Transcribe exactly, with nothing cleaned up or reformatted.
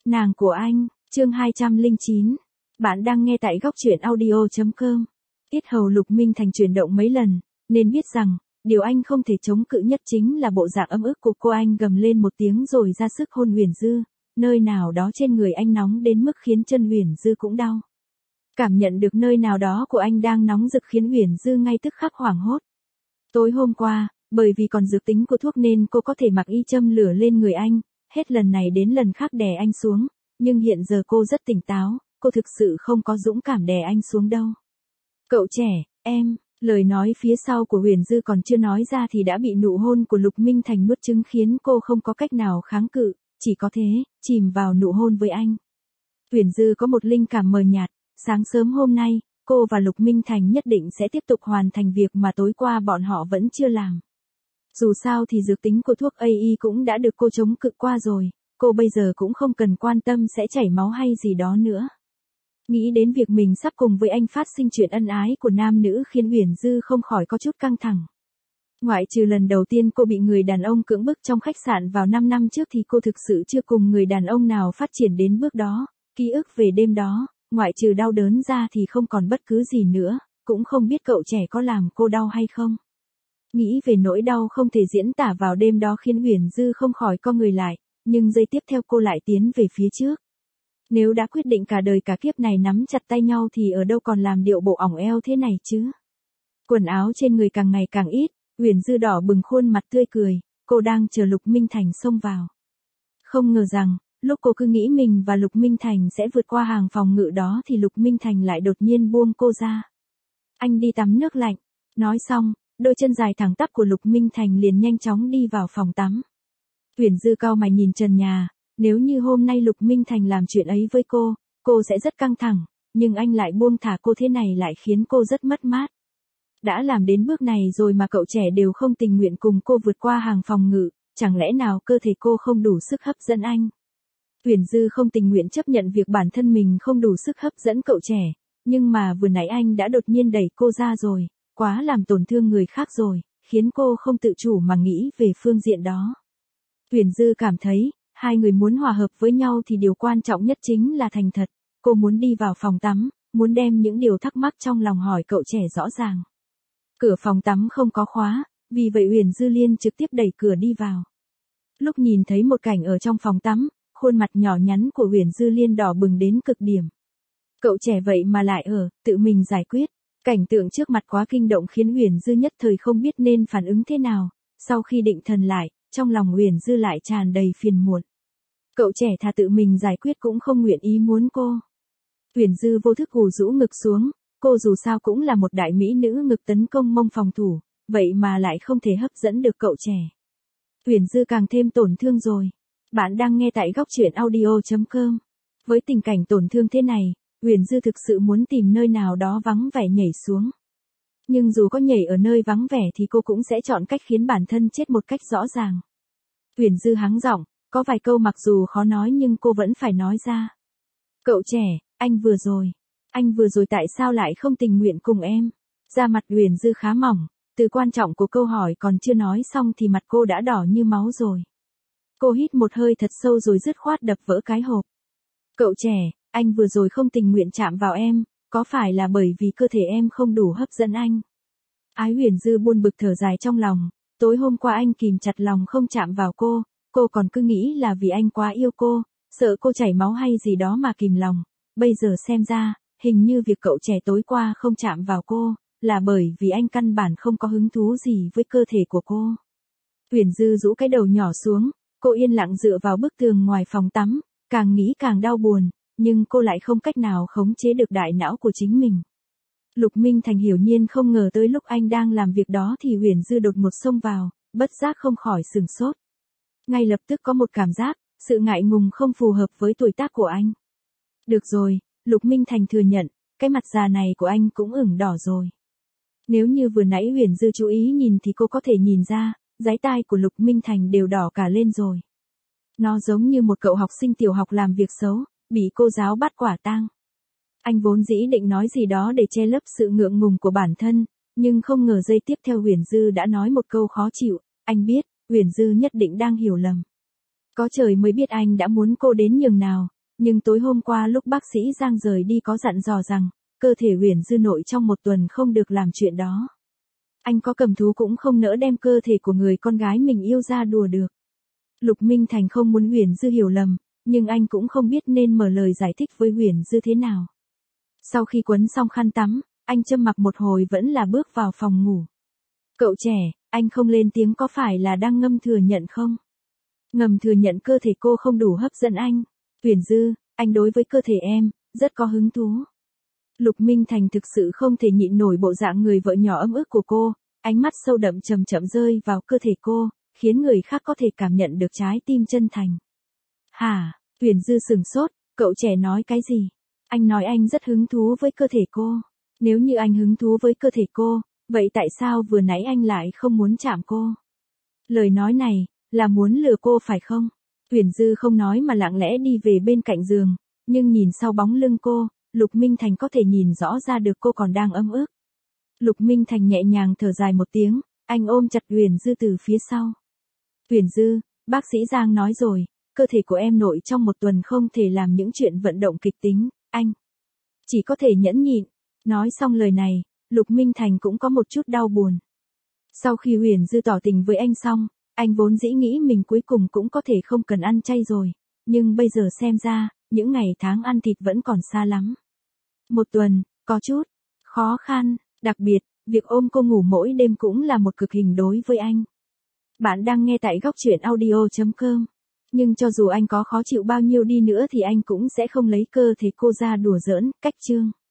Nàng của anh, chương hai trăm lẻ chín. Bạn đang nghe tại góc truyện audio chấm com. Yết hầu Lục Minh Thành chuyển động mấy lần, nên biết rằng, điều anh không thể chống cự nhất chính là bộ dạng ấm ức của cô. Anh gầm lên một tiếng rồi ra sức hôn Huyền Dư, nơi nào đó trên người anh nóng đến mức khiến chân Huyền Dư cũng đau. Cảm nhận được nơi nào đó của anh đang nóng rực khiến Huyền Dư ngay tức khắc hoảng hốt. Tối hôm qua, bởi vì còn dược tính của thuốc nên cô có thể mặc y châm lửa lên người anh, hết lần này đến lần khác đè anh xuống, nhưng hiện giờ cô rất tỉnh táo, cô thực sự không có dũng cảm đè anh xuống đâu. Cậu trẻ, em, lời nói phía sau của Huyền Dư còn chưa nói ra thì đã bị nụ hôn của Lục Minh Thành nuốt chửng khiến cô không có cách nào kháng cự, chỉ có thế, chìm vào nụ hôn với anh. Huyền Dư có một linh cảm mờ nhạt, sáng sớm hôm nay, cô và Lục Minh Thành nhất định sẽ tiếp tục hoàn thành việc mà tối qua bọn họ vẫn chưa làm. Dù sao thì dược tính của thuốc a i cũng đã được cô chống cự qua rồi, cô bây giờ cũng không cần quan tâm sẽ chảy máu hay gì đó nữa. Nghĩ đến việc mình sắp cùng với anh phát sinh chuyện ân ái của nam nữ khiến Huyền Dư không khỏi có chút căng thẳng. Ngoại trừ lần đầu tiên cô bị người đàn ông cưỡng bức trong khách sạn vào năm năm trước thì cô thực sự chưa cùng người đàn ông nào phát triển đến bước đó, ký ức về đêm đó, ngoại trừ đau đớn ra thì không còn bất cứ gì nữa, cũng không biết cậu trẻ có làm cô đau hay không. Nghĩ về nỗi đau không thể diễn tả vào đêm đó khiến Huyền Dư không khỏi co người lại, nhưng giây tiếp theo cô lại tiến về phía trước. Nếu đã quyết định cả đời cả kiếp này nắm chặt tay nhau thì ở đâu còn làm điệu bộ ỏng eo thế này chứ. Quần áo trên người càng ngày càng ít, Huyền Dư đỏ bừng khuôn mặt tươi cười, cô đang chờ Lục Minh Thành xông vào. Không ngờ rằng, lúc cô cứ nghĩ mình và Lục Minh Thành sẽ vượt qua hàng phòng ngự đó thì Lục Minh Thành lại đột nhiên buông cô ra. Anh đi tắm nước lạnh. Nói xong, đôi chân dài thẳng tắp của Lục Minh Thành liền nhanh chóng đi vào phòng tắm. Huyền Dư cau mày nhìn trần nhà, nếu như hôm nay Lục Minh Thành làm chuyện ấy với cô, cô sẽ rất căng thẳng, nhưng anh lại buông thả cô thế này lại khiến cô rất mất mát. Đã làm đến bước này rồi mà cậu trẻ đều không tình nguyện cùng cô vượt qua hàng phòng ngự, chẳng lẽ nào cơ thể cô không đủ sức hấp dẫn anh? Huyền Dư không tình nguyện chấp nhận việc bản thân mình không đủ sức hấp dẫn cậu trẻ, nhưng mà vừa nãy anh đã đột nhiên đẩy cô ra rồi, quá làm tổn thương người khác rồi, khiến cô không tự chủ mà nghĩ về phương diện đó. Huyền Dư cảm thấy, hai người muốn hòa hợp với nhau thì điều quan trọng nhất chính là thành thật, cô muốn đi vào phòng tắm, muốn đem những điều thắc mắc trong lòng hỏi cậu trẻ rõ ràng. Cửa phòng tắm không có khóa, vì vậy Huyền Dư liên trực tiếp đẩy cửa đi vào. Lúc nhìn thấy một cảnh ở trong phòng tắm, khuôn mặt nhỏ nhắn của Huyền Dư liên đỏ bừng đến cực điểm. Cậu trẻ vậy mà lại ở, tự mình giải quyết. Cảnh tượng trước mặt quá kinh động khiến Huyền Dư nhất thời không biết nên phản ứng thế nào, sau khi định thần lại, trong lòng Huyền Dư lại tràn đầy phiền muộn. Cậu trẻ thà tự mình giải quyết cũng không nguyện ý muốn cô. Huyền Dư vô thức gù rũ ngực xuống, cô dù sao cũng là một đại mỹ nữ ngực tấn công mông phòng thủ, vậy mà lại không thể hấp dẫn được cậu trẻ. Huyền Dư càng thêm tổn thương rồi. Bạn đang nghe tại góc truyện audio chấm com. Với tình cảnh tổn thương thế này, Huyền Dư thực sự muốn tìm nơi nào đó vắng vẻ nhảy xuống. Nhưng dù có nhảy ở nơi vắng vẻ thì cô cũng sẽ chọn cách khiến bản thân chết một cách rõ ràng. Huyền Dư hắng giọng, có vài câu mặc dù khó nói nhưng cô vẫn phải nói ra. Cậu trẻ, anh vừa rồi. Anh vừa rồi tại sao lại không tình nguyện cùng em? Da mặt Huyền Dư khá mỏng, từ quan trọng của câu hỏi còn chưa nói xong thì mặt cô đã đỏ như máu rồi. Cô hít một hơi thật sâu rồi dứt khoát đập vỡ cái hộp. Cậu trẻ, anh vừa rồi không tình nguyện chạm vào em, có phải là bởi vì cơ thể em không đủ hấp dẫn anh? Ái Huyền Dư buồn bực thở dài trong lòng, tối hôm qua anh kìm chặt lòng không chạm vào cô, cô còn cứ nghĩ là vì anh quá yêu cô, sợ cô chảy máu hay gì đó mà kìm lòng, bây giờ xem ra, hình như việc cậu trẻ tối qua không chạm vào cô, là bởi vì anh căn bản không có hứng thú gì với cơ thể của cô. Huyền Dư rũ cái đầu nhỏ xuống, cô yên lặng dựa vào bức tường ngoài phòng tắm, càng nghĩ càng đau buồn, nhưng cô lại không cách nào khống chế được đại não của chính mình. Lục Minh Thành hiển nhiên không ngờ tới lúc anh đang làm việc đó thì Huyền Dư đột ngột xông vào, bất giác không khỏi sửng sốt. Ngay lập tức có một cảm giác, sự ngại ngùng không phù hợp với tuổi tác của anh. Được rồi, Lục Minh Thành thừa nhận, cái mặt già này của anh cũng ửng đỏ rồi. Nếu như vừa nãy Huyền Dư chú ý nhìn thì cô có thể nhìn ra, dái tai của Lục Minh Thành đều đỏ cả lên rồi. Nó giống như một cậu học sinh tiểu học làm việc xấu, bị cô giáo bắt quả tang. Anh vốn dĩ định nói gì đó để che lấp sự ngượng ngùng của bản thân, nhưng không ngờ giây tiếp theo Huyền Dư đã nói một câu khó chịu, anh biết, Huyền Dư nhất định đang hiểu lầm. Có trời mới biết anh đã muốn cô đến nhường nào, Nhưng tối hôm qua lúc bác sĩ Giang rời đi có dặn dò rằng, cơ thể Huyền Dư nội trong một tuần không được làm chuyện đó. Anh có cầm thú cũng không nỡ đem cơ thể của người con gái mình yêu ra đùa được. Lục Minh Thành không muốn Huyền Dư hiểu lầm, nhưng anh cũng không biết nên mở lời giải thích với Huyền Dư thế nào. Sau khi quấn xong khăn tắm, anh châm mặc một hồi vẫn là bước vào phòng ngủ. Cậu trẻ, anh không lên tiếng có phải là đang ngầm thừa nhận không? Ngầm thừa nhận cơ thể cô không đủ hấp dẫn anh. Huyền Dư, anh đối với cơ thể em, rất có hứng thú. Lục Minh Thành thực sự không thể nhịn nổi bộ dạng người vợ nhỏ ấm ức của cô, ánh mắt sâu đậm chậm chậm rơi vào cơ thể cô, khiến người khác có thể cảm nhận được trái tim chân thành. Hả? Huyền Dư sừng sốt, cậu trẻ nói cái gì? Anh nói anh rất hứng thú với cơ thể cô. Nếu như anh hứng thú với cơ thể cô, vậy tại sao vừa nãy anh lại không muốn chạm cô? Lời nói này, là muốn lừa cô phải không? Huyền Dư không nói mà lặng lẽ đi về bên cạnh giường, nhưng nhìn sau bóng lưng cô, Lục Minh Thành có thể nhìn rõ ra được cô còn đang ấm ức. Lục Minh Thành nhẹ nhàng thở dài một tiếng, anh ôm chặt Huyền Dư từ phía sau. Huyền Dư, bác sĩ Giang nói rồi, cơ thể của em nội trong một tuần không thể làm những chuyện vận động kịch tính, anh chỉ có thể nhẫn nhịn. Nói xong lời này, Lục Minh Thành cũng có một chút đau buồn. Sau khi Huyền Dư tỏ tình với anh xong, anh vốn dĩ nghĩ mình cuối cùng cũng có thể không cần ăn chay rồi, nhưng bây giờ xem ra, những ngày tháng ăn thịt vẫn còn xa lắm. Một tuần, có chút khó khăn, đặc biệt, việc ôm cô ngủ mỗi đêm cũng là một cực hình đối với anh. Bạn đang nghe tại góc truyện audio chấm com. Nhưng cho dù anh có khó chịu bao nhiêu đi nữa thì anh cũng sẽ không lấy cơ thể cô ra đùa giỡn, cách chương.